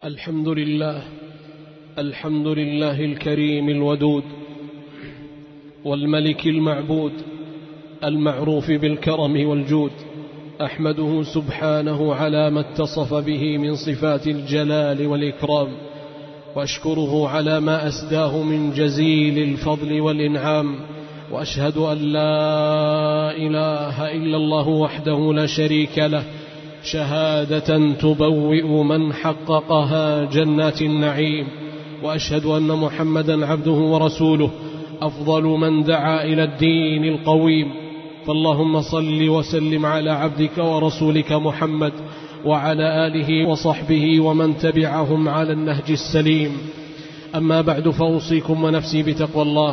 الحمد لله الكريم الودود والملك المعبود المعروف بالكرم والجود. أحمده سبحانه على ما اتصف به من صفات الجلال والإكرام، وأشكره على ما أسداه من جزيل الفضل والإنعام، وأشهد أن لا إله إلا الله وحده لا شريك له، شهادة تبوئ من حققها جنات النعيم. وأشهد أن محمدا عبده ورسوله، أفضل من دعا إلى الدين القويم. فاللهم صل وسلم على عبدك ورسولك محمد وعلى آله وصحبه ومن تبعهم على النهج السليم. أما بعد، فأوصيكم ونفسي بتقوى الله.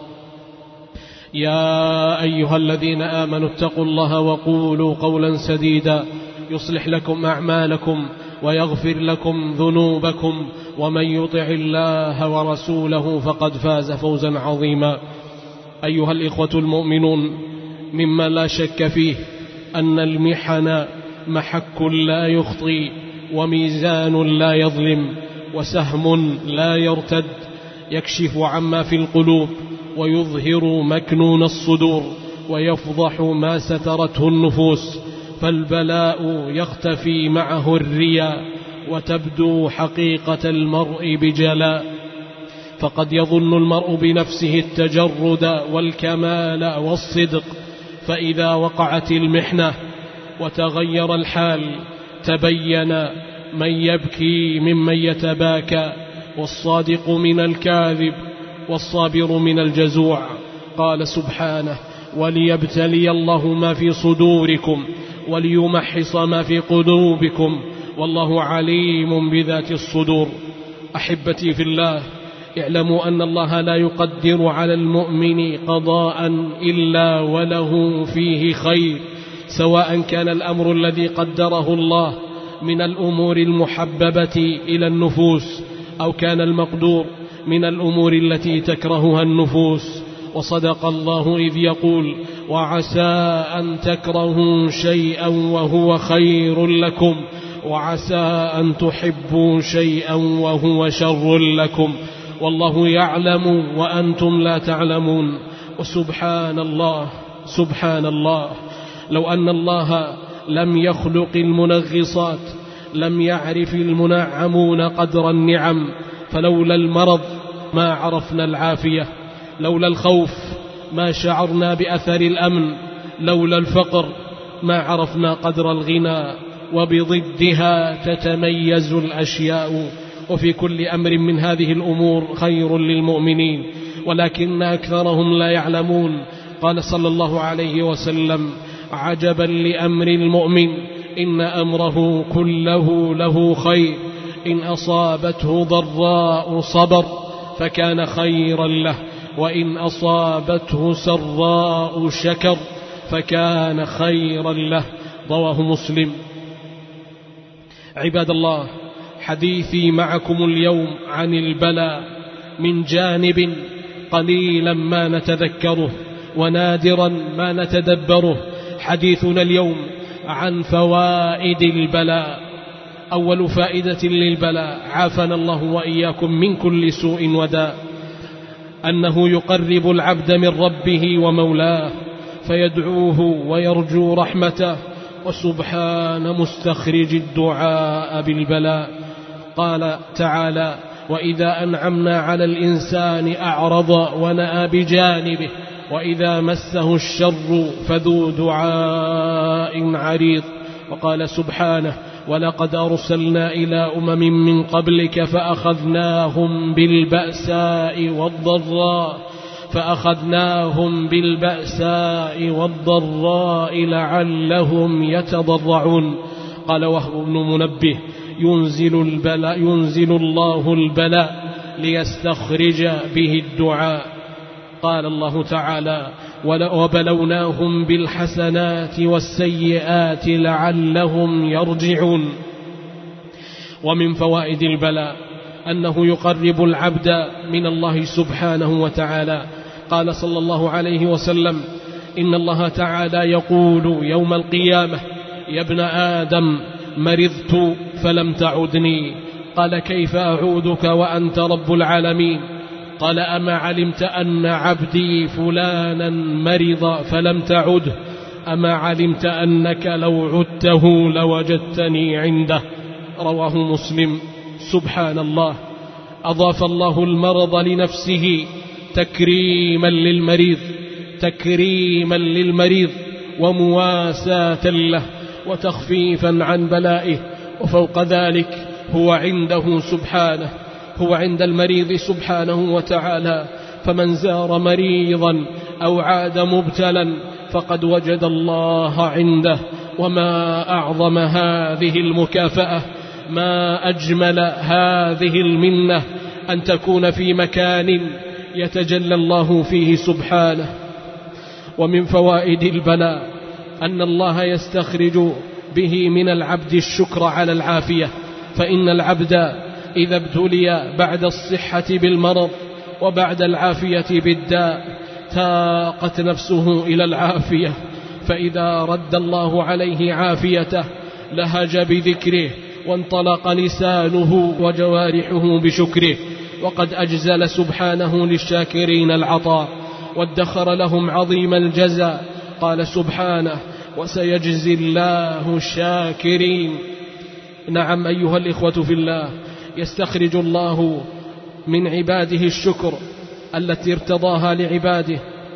يا أيها الذين آمنوا اتقوا الله وقولوا قولا سديدا يصلح لكم أعمالكم ويغفر لكم ذنوبكم، ومن يطع الله ورسوله فقد فاز فوزا عظيما. أيها الإخوة المؤمنون، مما لا شك فيه أن المحن محك لا يخطي، وميزان لا يظلم، وسهم لا يرتد، يكشف عما في القلوب ويظهر مكنون الصدور، ويفضح ما سترته النفوس. فالبلاء يختفي معه الرياء، وتبدو حقيقة المرء بجلاء. فقد يظن المرء بنفسه التجرد والكمال والصدق، فإذا وقعت المحنة وتغير الحال تبين من يبكي ممن يتباكى، والصادق من الكاذب، والصابر من الجزوع. قال سبحانه: وليبتلي الله ما في صدوركم وليمحص ما في قلوبكم والله عليم بذات الصدور. أحبتي في الله، اعلموا أن الله لا يقدر على المؤمن قضاء إلا وله فيه خير، سواء كان الأمر الذي قدره الله من الأمور المحببة إلى النفوس، أو كان المقدور من الأمور التي تكرهها النفوس. وصدق الله إذ يقول: وعسى أن تكرهوا شيئا وهو خير لكم، وعسى أن تحبوا شيئا وهو شر لكم، والله يعلم وأنتم لا تعلمون. وسبحان الله، سبحان الله، لو أن الله لم يخلق المنغصات لم يعرف المنعمون قدر النعم. فلولا المرض ما عرفنا العافية، لولا الخوف ما شعرنا بأثر الأمن، لولا الفقر ما عرفنا قدر الغنى، وبضدها تتميز الأشياء. وفي كل أمر من هذه الأمور خير للمؤمنين، ولكن أكثرهم لا يعلمون. قال صلى الله عليه وسلم: عجبا لأمر المؤمن، إن أمره كله له خير، إن أصابته ضراء صبر فكان خيرا له، وإن أصابته سراء شكر فكان خيرا له. رواه مسلم. عباد الله، حديثي معكم اليوم عن البلاء من جانب قليلا ما نتذكره ونادرا ما نتدبره. حديثنا اليوم عن فوائد البلاء. أول فائدة للبلاء، عافانا الله وإياكم من كل سوء وداء، أنه يقرب العبد من ربه ومولاه، فيدعوه ويرجو رحمته، وسبحان مستخرج الدعاء بالبلاء. قال تعالى: وإذا أنعمنا على الإنسان أعرض ونأى بجانبه، وإذا مسه الشر فذو دعاء عريض. وقال سبحانه: ولقد أرسلنا إلى أمم من قبلك فأخذناهم بالبأساء والضراء لعلهم يتضرعون. قال وهب بن منبه: ينزل الله البلاء ليستخرج به الدعاء. قال الله تعالى: وبلوناهم بالحسنات والسيئات لعلهم يرجعون. ومن فوائد البلاء أنه يقرب العبد من الله سبحانه وتعالى. قال صلى الله عليه وسلم: إن الله تعالى يقول يوم القيامة: يا ابن آدم مرضت فلم تعدني، قال كيف أعودك وأنت رب العالمين؟ قال أما علمت أن عبدي فلانا مرض فلم تعده؟ أما علمت أنك لو عدته لوجدتني عنده؟ رواه مسلم. سبحان الله، أضاف الله المرض لنفسه تكريما للمريض ومواساة له وتخفيفا عن بلائه. وفوق ذلك هو عند المريض سبحانه وتعالى، فمن زار مريضا أو عاد مبتلا فقد وجد الله عنده. وما أعظم هذه المكافأة، ما أجمل هذه المنة، أن تكون في مكان يتجلى الله فيه سبحانه. ومن فوائد البلاء أن الله يستخرج به من العبد الشكر على العافية، فإن العبد إذا ابتلي بعد الصحة بالمرض وبعد العافية بالداء تاقت نفسه إلى العافية، فإذا رد الله عليه عافيته لهج بذكره وانطلق لسانه وجوارحه بشكره. وقد أجزل سبحانه للشاكرين العطاء وادخر لهم عظيم الجزاء. قال سبحانه وسيجزي الله الشاكرين. نعم أيها الإخوة في الله، يستخرج الله من عباده الشكر التي ارتضاها لعباده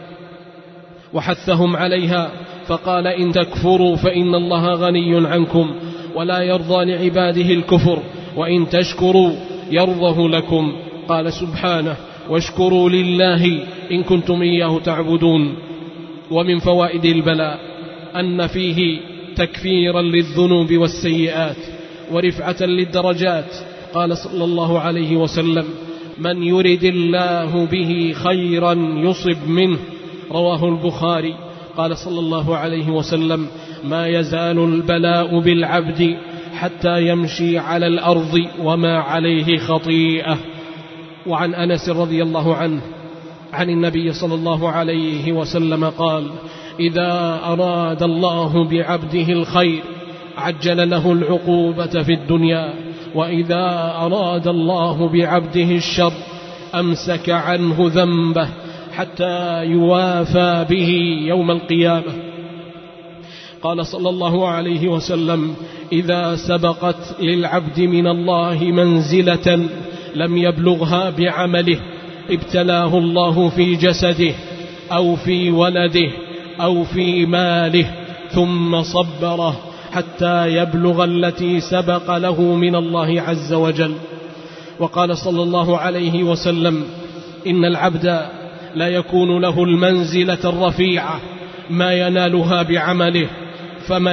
وحثهم عليها، فقال إن تكفروا فإن الله غني عنكم ولا يرضى لعباده الكفر وإن تشكروا يرضه لكم. قال سبحانه واشكروا لله إن كنتم إياه تعبدون. ومن فوائد البلاء أن فيه تكفيرا للذنوب والسيئات ورفعة للدرجات. قال صلى الله عليه وسلم من يرد الله به خيرا يصب منه، رواه البخاري. قال صلى الله عليه وسلم ما يزال البلاء بالعبد حتى يمشي على الأرض وما عليه خطيئة. وعن أنس رضي الله عنه عن النبي صلى الله عليه وسلم قال إذا أراد الله بعبده الخير عجل له العقوبة في الدنيا، وإذا أراد الله بعبده الشر أمسك عنه ذنبه حتى يوافى به يوم القيامة. قال صلى الله عليه وسلم إذا سبقت للعبد من الله منزلة لم يبلغها بعمله ابتلاه الله في جسده أو في ولده أو في ماله ثم صبره حتى يبلغ التي سبق له من الله عز وجل. وقال صلى الله عليه وسلم إن العبد لا يكون له المنزلة الرفيعة ما ينالها بعمله فما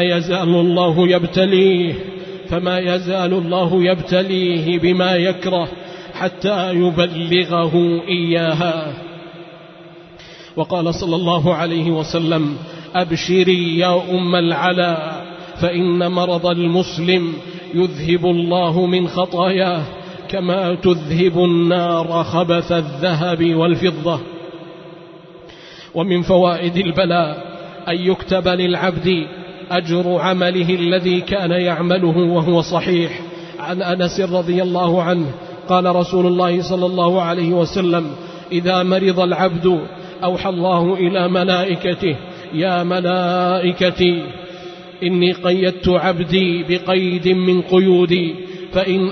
يزال الله يبتليه بما يكره حتى يبلغه إياها. وقال صلى الله عليه وسلم أبشري يا أم العلا فإن مرض المسلم يذهب الله من خطاياه كما تذهب النار خبث الذهب والفضة. ومن فوائد البلاء أن يكتب للعبد أجر عمله الذي كان يعمله وهو صحيح. عن أنس رضي الله عنه قال رسول الله صلى الله عليه وسلم إذا مرض العبد أوحى الله إلى ملائكته يا ملائكتي إني قيدت عبدي بقيد من قيودي فإن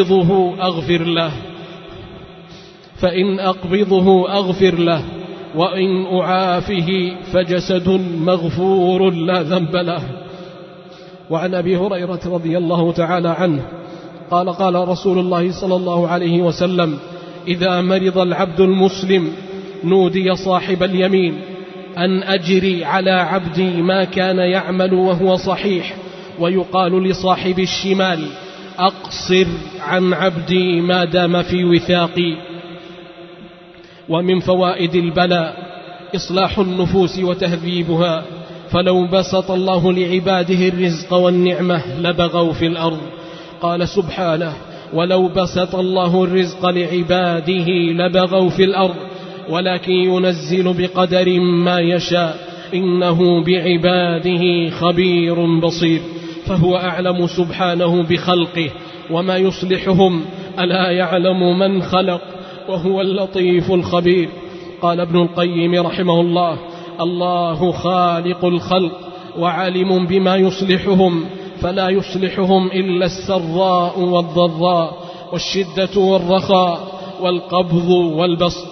أقبضه أغفر له وإن أعافه فجسد مغفور لا ذنب له. وعن أبي هريرة رضي الله تعالى عنه قال قال رسول الله صلى الله عليه وسلم إذا مرض العبد المسلم نودي صاحب اليمين أن أجري على عبدي ما كان يعمل وهو صحيح، ويقال لصاحب الشمال أقصر عن عبدي ما دام في وثاقي. ومن فوائد البلاء إصلاح النفوس وتهذيبها، فلو بسط الله لعباده الرزق والنعمة لبغوا في الأرض. قال سبحانه ولو بسط الله الرزق لعباده لبغوا في الأرض ولكن ينزل بقدر ما يشاء إنه بعباده خبير بصير. فهو أعلم سبحانه بخلقه وما يصلحهم، ألا يعلم من خلق وهو اللطيف الخبير. قال ابن القيم رحمه الله: الله خالق الخلق وعالم بما يصلحهم، فلا يصلحهم إلا السراء والضراء والشدة والرخاء والقبض والبسط.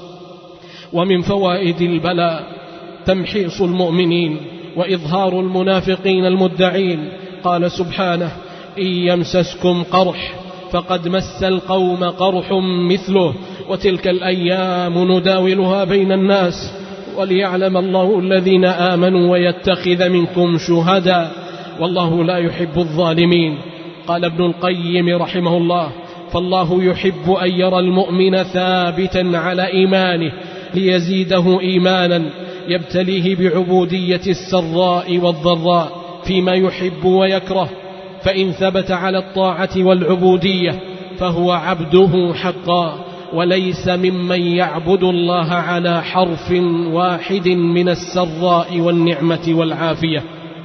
ومن فوائد البلاء تمحيص المؤمنين وإظهار المنافقين المدعين. قال سبحانه: إن يمسسكم قرح فقد مس القوم قرح مثله وتلك الأيام نداولها بين الناس وليعلم الله الذين آمنوا ويتخذ منكم شهداء والله لا يحب الظالمين. قال ابن القيم رحمه الله: فالله يحب أن يرى المؤمن ثابتا على إيمانه ليزيده إيمانا، يبتليه بعبودية السراء والضراء فيما يحب ويكره، فإن ثبت على الطاعة والعبودية فهو عبده حقا، وليس ممن يعبد الله على حرف واحد من السراء والنعمة والعافية.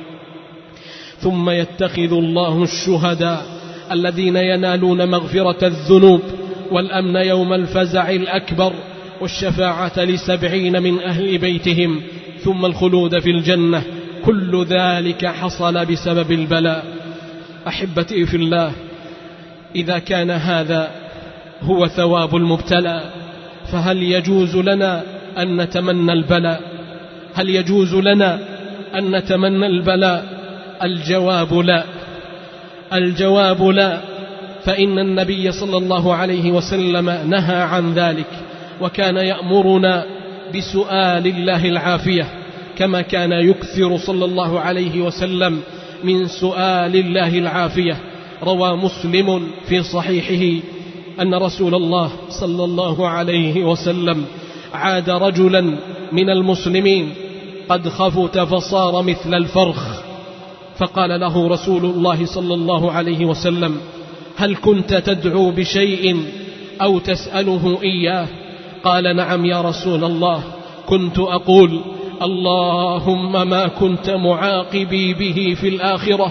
ثم يتخذ الله الشهداء الذين ينالون مغفرة الذنوب والأمن يوم الفزع الأكبر والشفاعة ل70 من أهل بيتهم ثم الخلود في الجنة. كل ذلك حصل بسبب البلاء. أحبتي في الله، إذا كان هذا هو ثواب المبتلى فهل يجوز لنا أن نتمنى البلاء؟ هل يجوز لنا أن نتمنى البلاء؟ الجواب لا. الجواب لا، فإن النبي صلى الله عليه وسلم نهى عن ذلك، وكان يأمرنا بسؤال الله العافية، كما كان يكثر صلى الله عليه وسلم من سؤال الله العافية. روى مسلم في صحيحه أن رسول الله صلى الله عليه وسلم عاد رجلا من المسلمين قد خفت فصار مثل الفرخ، فقال له رسول الله صلى الله عليه وسلم: هل كنت تدعو بشيء أو تسأله إياه؟ قال: نعم يا رسول الله، كنت أقول: اللهم ما كنت معاقبي به في الآخرة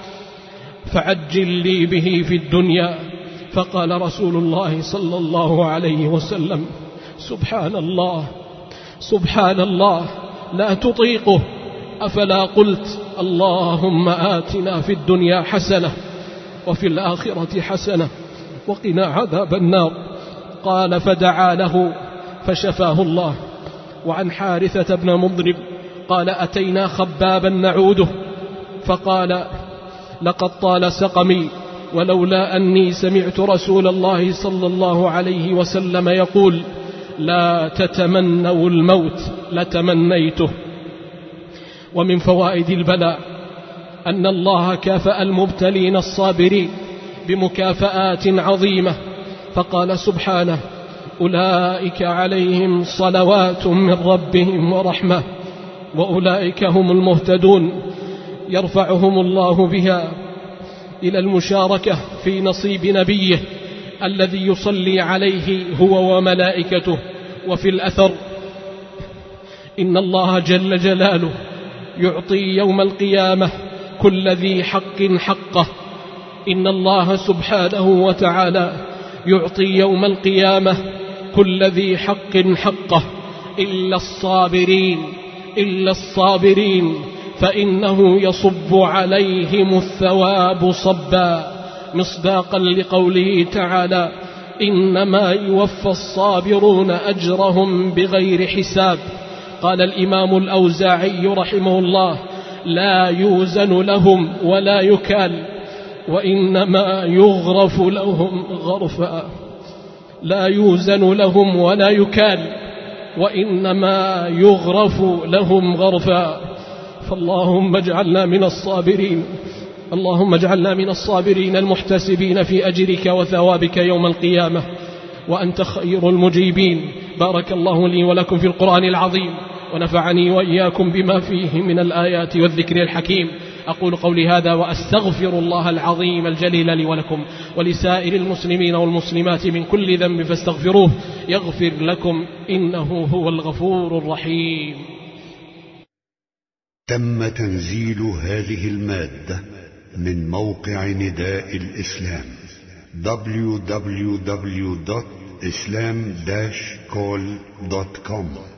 فعجل لي به في الدنيا. فقال رسول الله صلى الله عليه وسلم: سبحان الله سبحان الله، لا تطيقه، أفلا قلت اللهم آتنا في الدنيا حسنة وفي الآخرة حسنة وقنا عذاب النار؟ قال: فدعا له فشفاه الله. وعن حارثة بن مضرب قال: أتينا خبابا نعوده فقال: لقد طال سقمي، ولولا أني سمعت رسول الله صلى الله عليه وسلم يقول: لا تتمنوا الموت لتمنيته. ومن فوائد البلاء أن الله كافأ المبتلين الصابرين بمكافآت عظيمة، فقال سبحانه: أولئك عليهم صلوات من ربهم ورحمة وأولئك هم المهتدون، يرفعهم الله بها إلى المشاركة في نصيب نبيه الذي يصلي عليه هو وملائكته. وفي الأثر: إن الله جل جلاله يعطي يوم القيامة كل ذي حق حقه. إن الله سبحانه وتعالى يعطي يوم القيامة كل ذي حق حقه إلا الصابرين فإنه يصب عليهم الثواب صبا، مصداقا لقوله تعالى: إنما يوفى الصابرون أجرهم بغير حساب. قال الإمام الأوزاعي رحمه الله: لا يوزن لهم ولا يكال، وإنما يغرف لهم غرفا. لا يوزن لهم ولا يكال، وإنما يغرف لهم غرفا. فاللهم اجعلنا من الصابرين، اللهم اجعلنا من الصابرين المحتسبين في أجرك وثوابك يوم القيامة، وأنت خير المجيبين. بارك الله لي ولكم في القرآن العظيم، ونفعني وإياكم بما فيه من الآيات والذكر الحكيم. أقول قولي هذا وأستغفر الله العظيم الجليل لي ولكم ولسائر المسلمين والمسلمات من كل ذنب فاستغفروه يغفر لكم، إنه هو الغفور الرحيم. تم تنزيل هذه المادة من موقع نداء الإسلام. www.islam-call.com